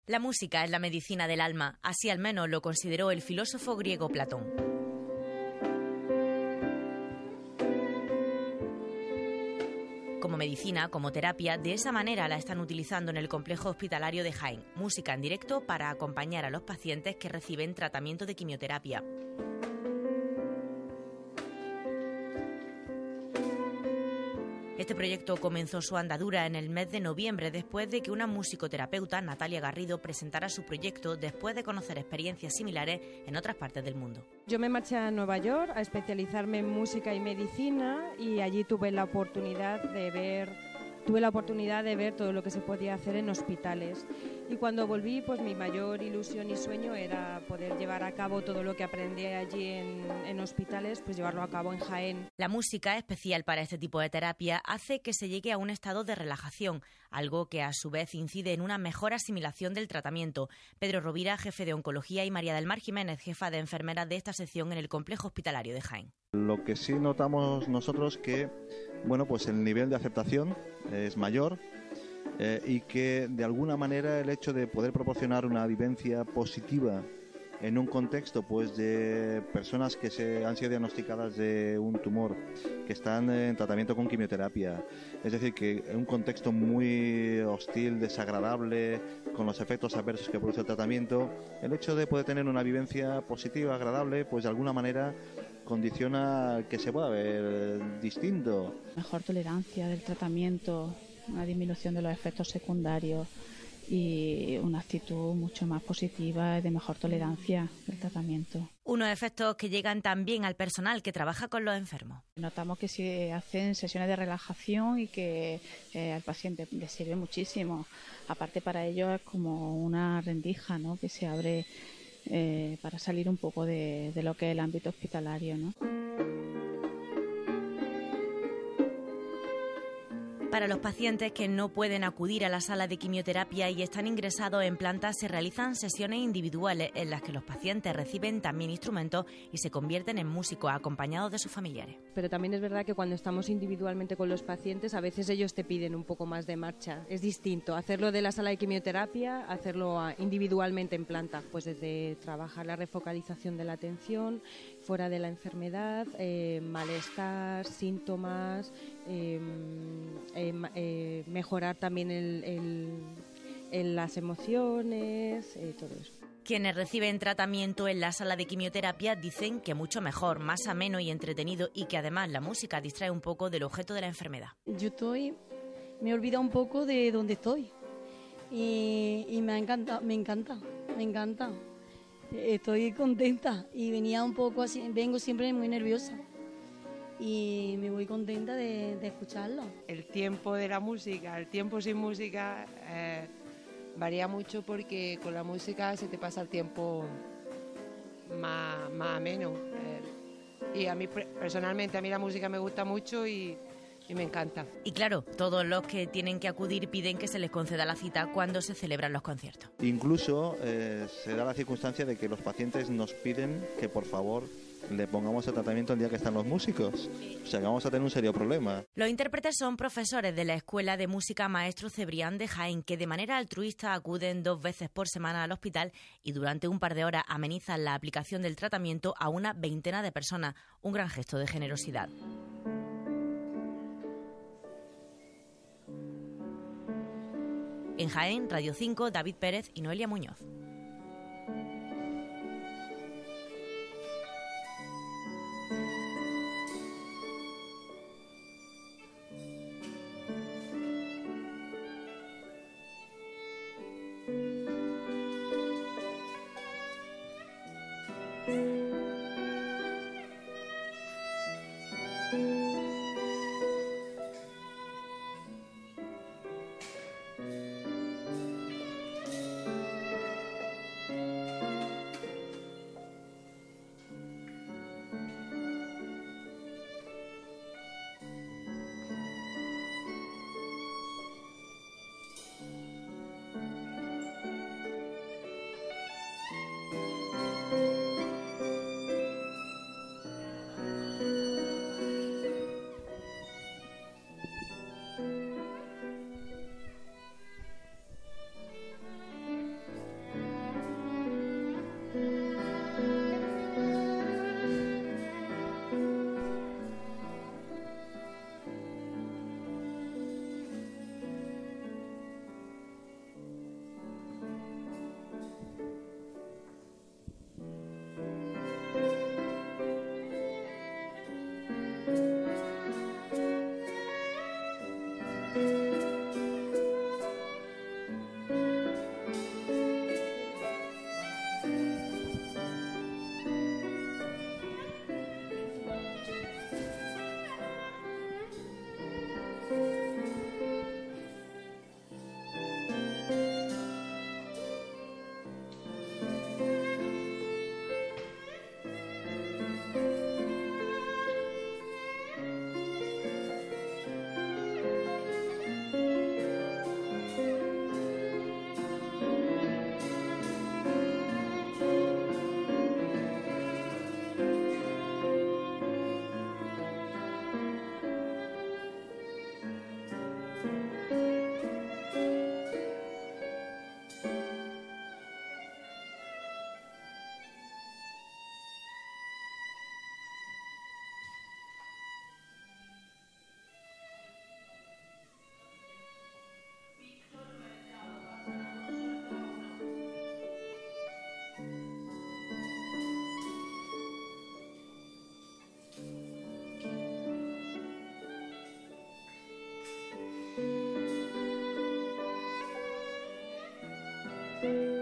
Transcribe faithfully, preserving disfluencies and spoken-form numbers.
La música es la medicina del alma, así al menos lo consideró el filósofo griego Platón. Como medicina, como terapia, de esa manera la están utilizando en el complejo hospitalario de Jaén, música en directo para acompañar a los pacientes que reciben tratamiento de quimioterapia. Este proyecto comenzó su andadura en el mes de noviembre después de que una musicoterapeuta, Natalia Garrido, presentara su proyecto después de conocer experiencias similares en otras partes del mundo. Yo me marché a Nueva York a especializarme en música y medicina y allí tuve la oportunidad de ver, tuve la oportunidad de ver todo lo que se podía hacer en hospitales. Y cuando volví, pues mi mayor ilusión y sueño era poder llevar a cabo todo lo que aprendí allí en, en hospitales, pues llevarlo a cabo en Jaén. La música, especial para este tipo de terapia, hace que se llegue a un estado de relajación, algo que a su vez incide en una mejor asimilación del tratamiento. Pedro Rovira, jefe de oncología, y María del Mar Jiménez, jefa de enfermeras de esta sección en el complejo hospitalario de Jaén. Lo que sí notamos nosotros que, bueno, pues el nivel de aceptación es mayor. Eh, y que de alguna manera el hecho de poder proporcionar una vivencia positiva en un contexto pues de personas que se han sido diagnosticadas de un tumor, que están en tratamiento con quimioterapia, es decir, que en un contexto muy hostil, desagradable, con los efectos adversos que produce el tratamiento, el hecho de poder tener una vivencia positiva, agradable, pues de alguna manera condiciona que se pueda ver distinto. Mejor tolerancia del tratamiento, una disminución de los efectos secundarios y una actitud mucho más positiva y de mejor tolerancia del tratamiento. Unos efectos que llegan también al personal que trabaja con los enfermos. Notamos que se hacen sesiones de relajación y que eh, al paciente le sirve muchísimo. Aparte, para ellos es como una rendija, ¿no?, que se abre eh, para salir un poco de, de lo que es el ámbito hospitalario, ¿no? Para los pacientes que no pueden acudir a la sala de quimioterapia y están ingresados en planta, se realizan sesiones individuales en las que los pacientes reciben también instrumentos y se convierten en músicos acompañados de sus familiares. Pero también es verdad que cuando estamos individualmente con los pacientes, a veces ellos te piden un poco más de marcha. Es distinto hacerlo de la sala de quimioterapia, hacerlo individualmente en planta, pues desde trabajar la refocalización de la atención, fuera de la enfermedad, eh, malestar, síntomas, eh, eh, eh, mejorar también el, el, el, las emociones, eh, todo eso. Quienes reciben tratamiento en la sala de quimioterapia dicen que mucho mejor, más ameno y entretenido, y que además la música distrae un poco del objeto de la enfermedad. Yo estoy, me he olvidado un poco de dónde estoy y, y me ha encantado, me encanta, me encanta. Estoy contenta y venía un poco así, vengo siempre muy nerviosa y me voy contenta de, de escucharlo. El tiempo de la música, el tiempo sin música eh, varía mucho porque con la música se te pasa el tiempo más, más ameno. Eh, y a mí personalmente, a mí la música me gusta mucho y, y me encanta. Y claro, todos los que tienen que acudir piden que se les conceda la cita cuando se celebran los conciertos. Incluso eh, se da la circunstancia de que los pacientes nos piden que por favor le pongamos el tratamiento el día que están los músicos. O sea que vamos a tener un serio problema. Los intérpretes son profesores de la Escuela de Música Maestro Cebrián de Jaén, que de manera altruista acuden dos veces por semana al hospital y durante un par de horas amenizan la aplicación del tratamiento a una veintena de personas. Un gran gesto de generosidad. En Jaén, Radio cinco, David Pérez y Noelia Muñoz. Thank